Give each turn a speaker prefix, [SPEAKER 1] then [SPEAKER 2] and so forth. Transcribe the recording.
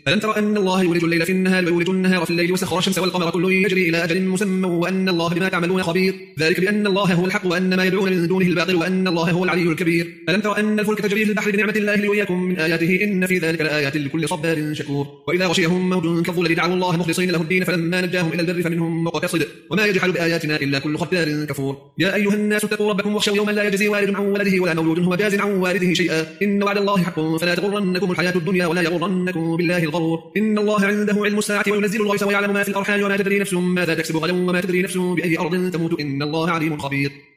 [SPEAKER 1] ألم تر أن الله يولج الليل في النهار ويولج النهار في الليل وسخر الشمس والقمر كل يجري إلى أجل مسمى وأن الله بما تعملون خبير ذلك بأن الله هو الحق وأن ما يدعون من دونه الباطل وأن الله هو العلي الكبير ألم تر أن الفلك تجري في البحر بنعمة الله ليريكم من آياته إن في ذلك لآيات لكل صبار شكور وإذا غشيهم موج كالظلل دعوا الله مخلصين له الدين فلما نجاهم إلى البر فمنهم مقتصد وما يجحد بآياتنا إلا كل ختار كفور يا أيها الناس اتقوا ربكم واخشوا يوما لا يجزي والد عن ولده ولا مولود هو جاز عن والده شيئا إن وعد الله حق فلا تغرنكم الحياة الدنيا ولا يغرنكم بالله الغرور إن الله عنده علم الساعة وينزل الغيث ويعلم ما في الأرحام وما تدري نفس ماذا تكسب غدا وما تدري نفس بأي أرض تموت إن الله عليم خبير